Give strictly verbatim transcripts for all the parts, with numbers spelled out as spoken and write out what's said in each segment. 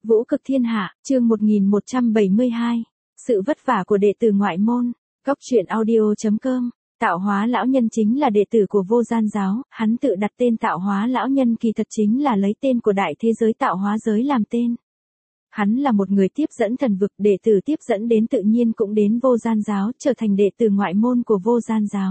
Vũ cực thiên hạ, chương một nghìn một trăm bảy mươi hai. Sự vất vả của đệ tử ngoại môn. Góc truyện audio chấm com. Tạo hóa lão nhân chính là đệ tử của Vô Gian giáo, hắn tự đặt tên tạo hóa lão nhân kỳ thật chính là lấy tên của đại thế giới tạo hóa giới làm tên. Hắn là một người tiếp dẫn thần vực, đệ tử tiếp dẫn đến tự nhiên cũng đến Vô Gian giáo, trở thành đệ tử ngoại môn của Vô Gian giáo.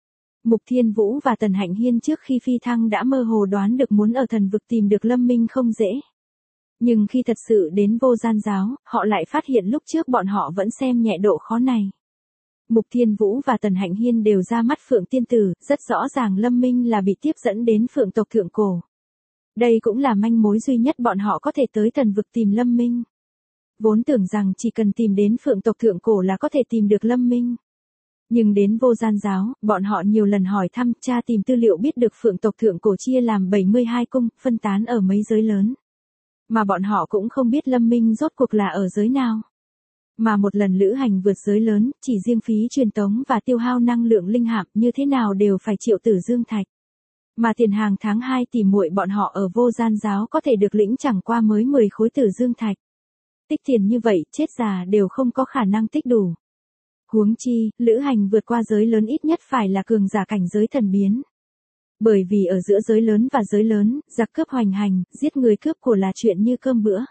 Mục Thiên Vũ và Tần Hạnh Hiên trước khi phi thăng đã mơ hồ đoán được muốn ở thần vực tìm được Lâm Minh không dễ. Nhưng khi thật sự đến Vô Gian giáo, họ lại phát hiện lúc trước bọn họ vẫn xem nhẹ độ khó này. Mục Thiên Vũ và Tần Hạnh Hiên đều ra mắt Phượng Tiên Tử, rất rõ ràng Lâm Minh là bị tiếp dẫn đến Phượng tộc thượng cổ. Đây cũng là manh mối duy nhất bọn họ có thể tới thần vực tìm Lâm Minh. Vốn tưởng rằng chỉ cần tìm đến Phượng tộc thượng cổ là có thể tìm được Lâm Minh. Nhưng đến Vô Gian giáo, bọn họ nhiều lần hỏi thăm, tra tìm tư liệu biết được Phượng tộc thượng cổ chia làm bảy mươi hai cung, phân tán ở mấy giới lớn. Mà bọn họ cũng không biết Lâm Minh rốt cuộc là ở giới nào. Mà một lần lữ hành vượt giới lớn, chỉ riêng phí truyền tống và tiêu hao năng lượng linh hạm như thế nào đều phải triệu tử dương thạch. Mà tiền hàng tháng hai tỷ muội bọn họ ở Vô Gian giáo có thể được lĩnh chẳng qua mới mười khối tử dương thạch. Tích tiền như vậy, chết già đều không có khả năng tích đủ. Huống chi, lữ hành vượt qua giới lớn ít nhất phải là cường giả cảnh giới thần biến. Bởi vì ở giữa giới lớn và giới lớn, giặc cướp hoành hành, giết người cướp của là chuyện như cơm bữa.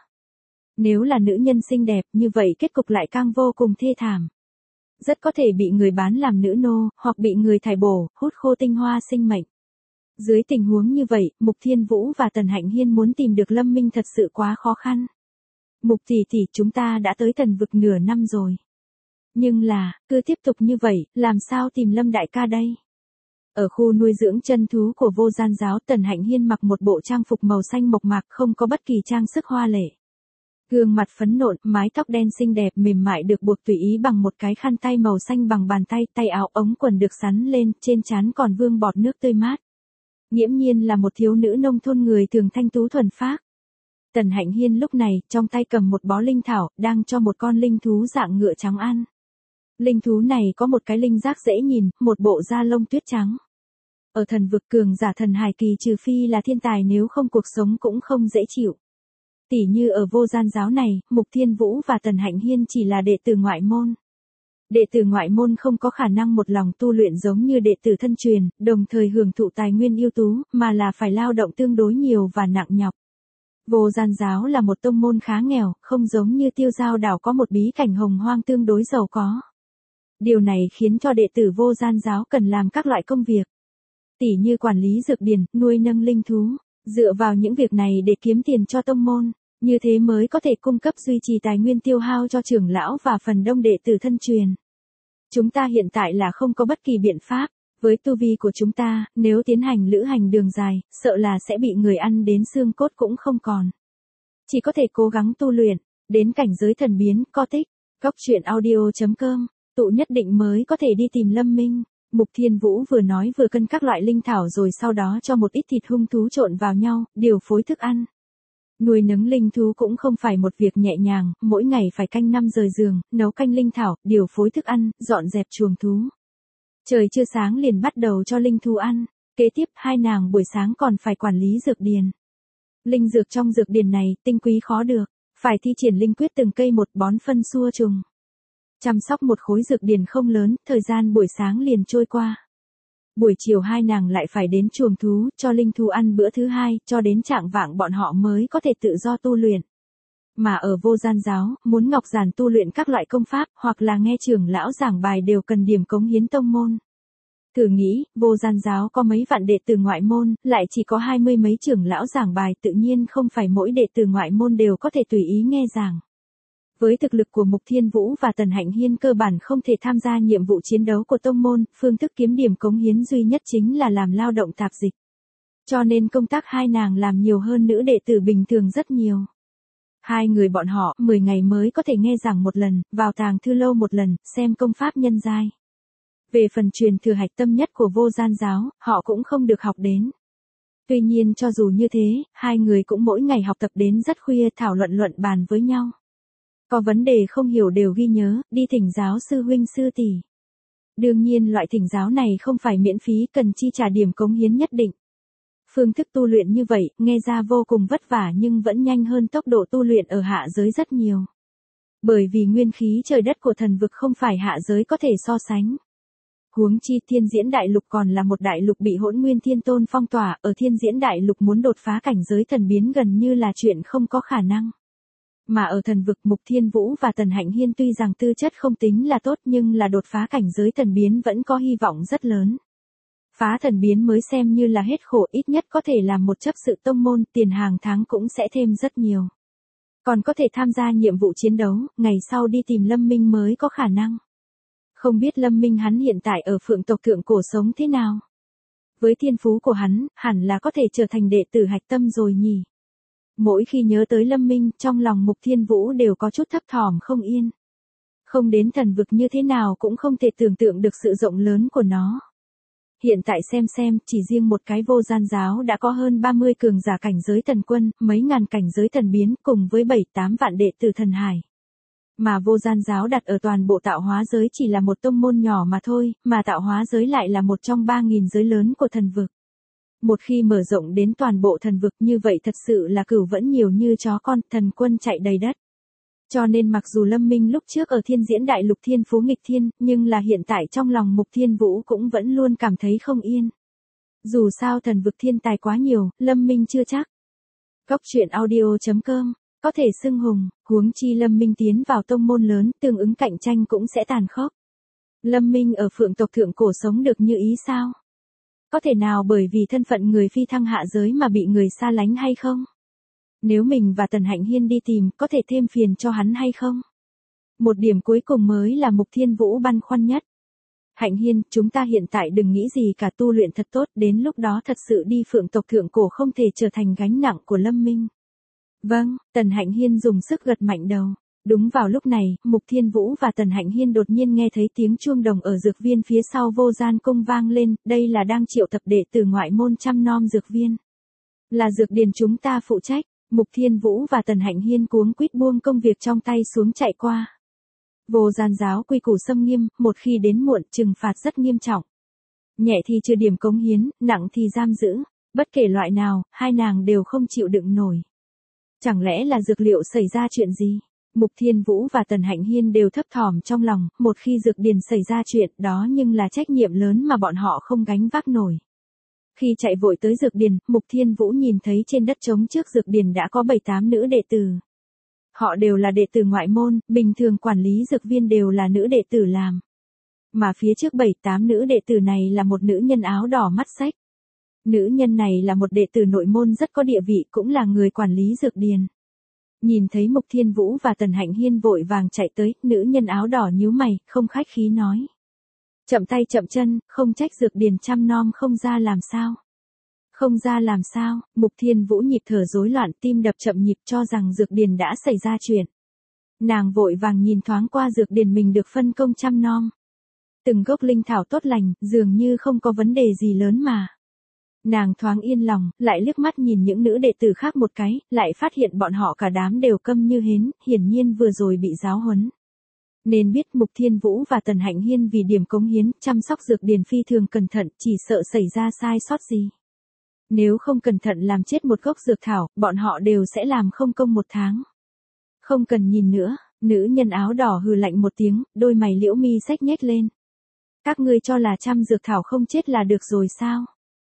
Nếu là nữ nhân xinh đẹp như vậy kết cục lại càng vô cùng thê thảm. Rất có thể bị người bán làm nữ nô, hoặc bị người thải bổ, hút khô tinh hoa sinh mệnh. Dưới tình huống như vậy, Mục Thiên Vũ và Tần Hạnh Hiên muốn tìm được Lâm Minh thật sự quá khó khăn. Mục tỷ tỷ, chúng ta đã tới thần vực nửa năm rồi. Nhưng là, cứ tiếp tục như vậy, làm sao tìm Lâm đại ca đây? Ở khu nuôi dưỡng chân thú của Vô Gian giáo, Tần Hạnh Hiên mặc một bộ trang phục màu xanh mộc mạc, không có bất kỳ trang sức hoa lệ. Gương mặt phấn nộn, mái tóc đen xinh đẹp mềm mại được buộc tùy ý bằng một cái khăn tay màu xanh bằng bàn tay, tay áo ống quần được xắn lên, trên trán còn vương bọt nước tươi mát. Nghiễm nhiên là một thiếu nữ nông thôn người thường thanh tú thuần phác. Tần Hạnh Hiên lúc này, trong tay cầm một bó linh thảo, đang cho một con linh thú dạng ngựa trắng ăn. Linh thú này có một cái linh giác dễ nhìn, một bộ da lông tuyết trắng. Ở thần vực cường giả thần hài kỳ trừ phi là thiên tài, nếu không cuộc sống cũng không dễ chịu. Tỉ như ở Vô Gian giáo này, Mục Thiên Vũ và Tần Hạnh Hiên chỉ là đệ tử ngoại môn. Đệ tử ngoại môn không có khả năng một lòng tu luyện giống như đệ tử thân truyền, đồng thời hưởng thụ tài nguyên ưu tú, mà là phải lao động tương đối nhiều và nặng nhọc. Vô Gian giáo là một tông môn khá nghèo, không giống như Tiêu Giao đảo có một bí cảnh hồng hoang tương đối giàu có. Điều này khiến cho đệ tử Vô Gian giáo cần làm các loại công việc. Tỉ như quản lý dược điển, nuôi nâng linh thú, dựa vào những việc này để kiếm tiền cho tông môn, như thế mới có thể cung cấp duy trì tài nguyên tiêu hao cho trưởng lão và phần đông đệ tử thân truyền. Chúng ta hiện tại là không có bất kỳ biện pháp, với tu vi của chúng ta, nếu tiến hành lữ hành đường dài, sợ là sẽ bị người ăn đến xương cốt cũng không còn. Chỉ có thể cố gắng tu luyện, đến cảnh giới thần biến, co tích, góc truyện audio chấm com, tụ nhất định mới có thể đi tìm Lâm Minh. Mục Thiên Vũ vừa nói vừa cân các loại linh thảo rồi sau đó cho một ít thịt hung thú trộn vào nhau, điều phối thức ăn. Nuôi nấng linh thú cũng không phải một việc nhẹ nhàng, mỗi ngày phải canh năm giờ giường, nấu canh linh thảo, điều phối thức ăn, dọn dẹp chuồng thú. Trời chưa sáng liền bắt đầu cho linh thú ăn, kế tiếp hai nàng buổi sáng còn phải quản lý dược điền. Linh dược trong dược điền này, tinh quý khó được, phải thi triển linh quyết từng cây một bón phân xua trùng. Chăm sóc một khối dược điền không lớn, thời gian buổi sáng liền trôi qua. Buổi chiều hai nàng lại phải đến chuồng thú, cho linh thú ăn bữa thứ hai, cho đến trạng vạng bọn họ mới có thể tự do tu luyện. Mà ở Vô Gian giáo, muốn ngọc giản tu luyện các loại công pháp, hoặc là nghe trưởng lão giảng bài đều cần điểm cống hiến tông môn. Thử nghĩ, Vô Gian giáo có mấy vạn đệ tử ngoại môn, lại chỉ có hai mươi mấy trưởng lão giảng bài, tự nhiên không phải mỗi đệ tử ngoại môn đều có thể tùy ý nghe giảng. Với thực lực của Mục Thiên Vũ và Tần Hạnh Hiên cơ bản không thể tham gia nhiệm vụ chiến đấu của tông môn, phương thức kiếm điểm cống hiến duy nhất chính là làm lao động tạp dịch. Cho nên công tác hai nàng làm nhiều hơn nữ đệ tử bình thường rất nhiều. Hai người bọn họ, mười ngày mới có thể nghe giảng một lần, vào tàng thư lâu một lần, xem công pháp nhân giai. Về phần truyền thừa hạch tâm nhất của Vô Gian giáo, họ cũng không được học đến. Tuy nhiên cho dù như thế, hai người cũng mỗi ngày học tập đến rất khuya, thảo luận luận bàn với nhau. Có vấn đề không hiểu đều ghi nhớ, đi thỉnh giáo sư huynh sư tỷ. Đương nhiên loại thỉnh giáo này không phải miễn phí, cần chi trả điểm cống hiến nhất định. Phương thức tu luyện như vậy, nghe ra vô cùng vất vả nhưng vẫn nhanh hơn tốc độ tu luyện ở hạ giới rất nhiều. Bởi vì nguyên khí trời đất của thần vực không phải hạ giới có thể so sánh. Huống chi thiên diễn đại lục còn là một đại lục bị hỗn nguyên thiên tôn phong tỏa, ở thiên diễn đại lục muốn đột phá cảnh giới thần biến gần như là chuyện không có khả năng. Mà ở thần vực Mục Thiên Vũ và Tần Hạnh Hiên tuy rằng tư chất không tính là tốt nhưng là đột phá cảnh giới thần biến vẫn có hy vọng rất lớn. Phá thần biến mới xem như là hết khổ, ít nhất có thể làm một chấp sự tông môn, tiền hàng tháng cũng sẽ thêm rất nhiều. Còn có thể tham gia nhiệm vụ chiến đấu, ngày sau đi tìm Lâm Minh mới có khả năng. Không biết Lâm Minh hắn hiện tại ở Phượng tộc thượng cổ sống thế nào? Với thiên phú của hắn, hẳn là có thể trở thành đệ tử hạch tâm rồi nhỉ? Mỗi khi nhớ tới Lâm Minh, trong lòng Mục Thiên Vũ đều có chút thấp thỏm không yên. Không đến thần vực như thế nào cũng không thể tưởng tượng được sự rộng lớn của nó. Hiện tại xem xem, chỉ riêng một cái Vô Gian giáo đã có hơn ba mươi cường giả cảnh giới thần quân, mấy ngàn cảnh giới thần biến cùng với bảy tám vạn đệ tử thần hải. Mà Vô Gian giáo đặt ở toàn bộ tạo hóa giới chỉ là một tông môn nhỏ mà thôi, mà tạo hóa giới lại là một trong ba nghìn giới lớn của thần vực. Một khi mở rộng đến toàn bộ thần vực như vậy thật sự là cửu vẫn nhiều như chó con, thần quân chạy đầy đất. Cho nên mặc dù Lâm Minh lúc trước ở thiên diễn đại lục thiên phú nghịch thiên, nhưng là hiện tại trong lòng Mục Thiên Vũ cũng vẫn luôn cảm thấy không yên. Dù sao thần vực thiên tài quá nhiều, Lâm Minh chưa chắc. Góc truyện audio chấm com, có thể xưng hùng, huống chi Lâm Minh tiến vào tông môn lớn, tương ứng cạnh tranh cũng sẽ tàn khốc. Lâm Minh ở Phượng tộc thượng cổ sống được như ý sao? Có thể nào bởi vì thân phận người phi thăng hạ giới mà bị người xa lánh hay không? Nếu mình và Tần Hạnh Hiên đi tìm, có thể thêm phiền cho hắn hay không? Một điểm cuối cùng mới là Mục Thiên Vũ băn khoăn nhất. Hạnh Hiên, chúng ta hiện tại đừng nghĩ gì cả, tu luyện thật tốt, đến lúc đó thật sự đi Phượng tộc thượng cổ không thể trở thành gánh nặng của Lâm Minh. Vâng, Tần Hạnh Hiên dùng sức gật mạnh đầu. Đúng vào lúc này, Mục Thiên Vũ và Tần Hạnh Hiên đột nhiên nghe thấy tiếng chuông đồng ở dược viên phía sau Vô Gian cung vang lên, đây là đang triệu tập đệ tử ngoại môn chăm nom dược viên. Là dược điền chúng ta phụ trách. Mục Thiên Vũ và Tần Hạnh Hiên cuống quýt buông công việc trong tay xuống chạy qua. Vô Gian giáo quy củ xâm nghiêm, một khi đến muộn trừng phạt rất nghiêm trọng. Nhẹ thì trừ điểm cống hiến, nặng thì giam giữ, bất kể loại nào, hai nàng đều không chịu đựng nổi. Chẳng lẽ là dược liệu xảy ra chuyện gì? Mục Thiên Vũ và Tần Hạnh Hiên đều thấp thỏm trong lòng, một khi dược điền xảy ra chuyện đó nhưng là trách nhiệm lớn mà bọn họ không gánh vác nổi. Khi chạy vội tới dược điền, Mục Thiên Vũ nhìn thấy trên đất trống trước dược điền đã có bảy tám nữ đệ tử. Họ đều là đệ tử ngoại môn, bình thường quản lý dược viên đều là nữ đệ tử làm. Mà phía trước bảy tám nữ đệ tử này là một nữ nhân áo đỏ mắt xách. Nữ nhân này là một đệ tử nội môn rất có địa vị, cũng là người quản lý dược điền. Nhìn thấy Mục Thiên Vũ và Tần Hạnh Hiên vội vàng chạy tới, nữ nhân áo đỏ nhíu mày, không khách khí nói. Chậm tay chậm chân, không trách dược điền chăm nom không ra làm sao. Không ra làm sao, Mục Thiên Vũ nhịp thở rối loạn, tim đập chậm nhịp cho rằng dược điền đã xảy ra chuyện. Nàng vội vàng nhìn thoáng qua dược điền mình được phân công chăm nom. Từng gốc linh thảo tốt lành, dường như không có vấn đề gì lớn mà. Nàng thoáng yên lòng, lại liếc mắt nhìn những nữ đệ tử khác một cái, lại phát hiện bọn họ cả đám đều câm như hến, hiển nhiên vừa rồi bị giáo huấn. Nên biết Mục Thiên Vũ và Tần Hạnh Hiên vì điểm cống hiến, chăm sóc dược điền phi thường cẩn thận, chỉ sợ xảy ra sai sót gì. Nếu không cẩn thận làm chết một gốc dược thảo, bọn họ đều sẽ làm không công một tháng. Không cần nhìn nữa, nữ nhân áo đỏ hừ lạnh một tiếng, đôi mày liễu mi xách nhếch lên. Các ngươi cho là chăm dược thảo không chết là được rồi sao?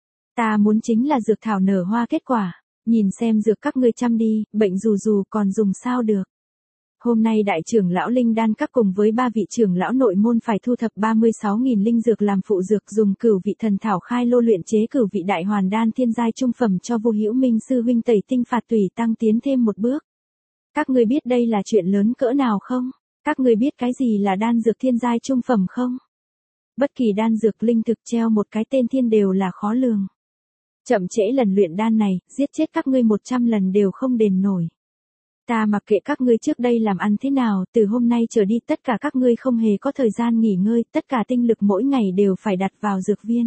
Ta muốn chính là dược thảo nở hoa kết quả, nhìn xem dược các ngươi chăm đi, bệnh dù dù còn dùng sao được. Hôm nay đại trưởng lão Linh Đan các cùng với ba vị trưởng lão nội môn phải thu thập ba mươi sáu nghìn linh dược làm phụ dược, dùng cửu vị thần thảo khai lô luyện chế cửu vị đại hoàn đan thiên giai trung phẩm cho Vu Hữu Minh sư huynh tẩy tinh phạt tùy tăng tiến thêm một bước. Các ngươi biết đây là chuyện lớn cỡ nào không? Các ngươi biết cái gì là đan dược thiên giai trung phẩm không? Bất kỳ đan dược linh thực treo một cái tên thiên đều là khó lường. Chậm trễ lần luyện đan này, giết chết các ngươi một trăm lần đều không đền nổi. Ta mặc kệ các ngươi trước đây làm ăn thế nào, từ hôm nay trở đi tất cả các ngươi không hề có thời gian nghỉ ngơi, tất cả tinh lực mỗi ngày đều phải đặt vào dược viên.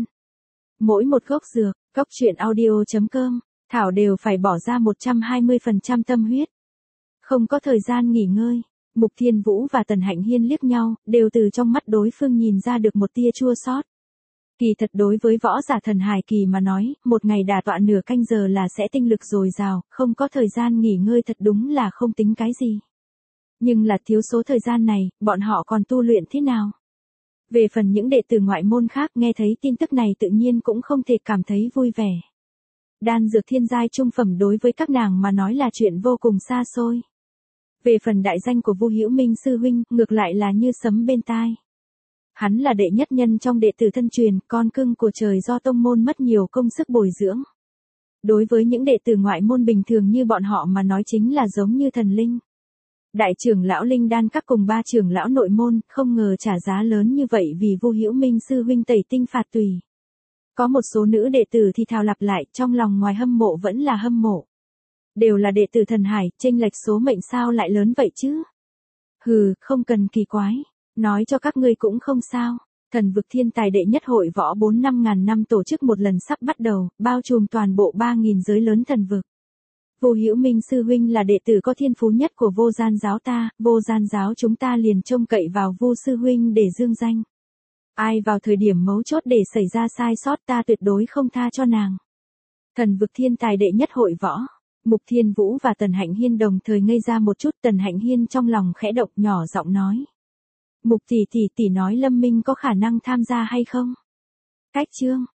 Mỗi một gốc dược, góc truyện audio chấm com, thảo đều phải bỏ ra một trăm hai mươi phần trăm tâm huyết. Không có thời gian nghỉ ngơi, Mục Thiên Vũ và Tần Hạnh Hiên liếc nhau, đều từ trong mắt đối phương nhìn ra được một tia chua xót. Kỳ thật đối với võ giả thần hải kỳ mà nói, một ngày đả tọa nửa canh giờ là sẽ tinh lực dồi dào, không có thời gian nghỉ ngơi thật đúng là không tính cái gì. Nhưng là thiếu số thời gian này, bọn họ còn tu luyện thế nào? Về phần những đệ tử ngoại môn khác nghe thấy tin tức này tự nhiên cũng không thể cảm thấy vui vẻ. Đan dược thiên giai trung phẩm đối với các nàng mà nói là chuyện vô cùng xa xôi. Về phần đại danh của Vu Hữu Minh sư huynh, ngược lại là như sấm bên tai. Hắn là đệ nhất nhân trong đệ tử thân truyền, con cưng của trời do tông môn mất nhiều công sức bồi dưỡng. Đối với những đệ tử ngoại môn bình thường như bọn họ mà nói chính là giống như thần linh. Đại trưởng lão Linh Đan các cùng ba trưởng lão nội môn, không ngờ trả giá lớn như vậy vì Vu Hữu Minh sư huynh tẩy tinh phạt tùy. Có một số nữ đệ tử thì thào lặp lại, trong lòng ngoài hâm mộ vẫn là hâm mộ. Đều là đệ tử thần hải, chênh lệch số mệnh sao lại lớn vậy chứ? Hừ, không cần kỳ quái, nói cho các ngươi cũng không sao. Thần vực thiên tài đệ nhất hội võ bốn năm ngàn năm tổ chức một lần sắp bắt đầu, bao trùm toàn bộ ba nghìn giới lớn thần vực. Vu Hữu Minh sư huynh là đệ tử có thiên phú nhất của Vô Gian giáo ta, Vô Gian giáo chúng ta liền trông cậy vào Vu sư huynh để dương danh. Ai vào thời điểm mấu chốt để xảy ra sai sót ta tuyệt đối không tha cho nàng. Thần vực thiên tài đệ nhất hội võ. Mục Thiên Vũ và Tần Hạnh Hiên đồng thời ngây ra một chút, Tần Hạnh Hiên trong lòng khẽ động nhỏ giọng nói. Mục tỷ tỷ tỷ nói Lâm Minh có khả năng tham gia hay không? Cách chương.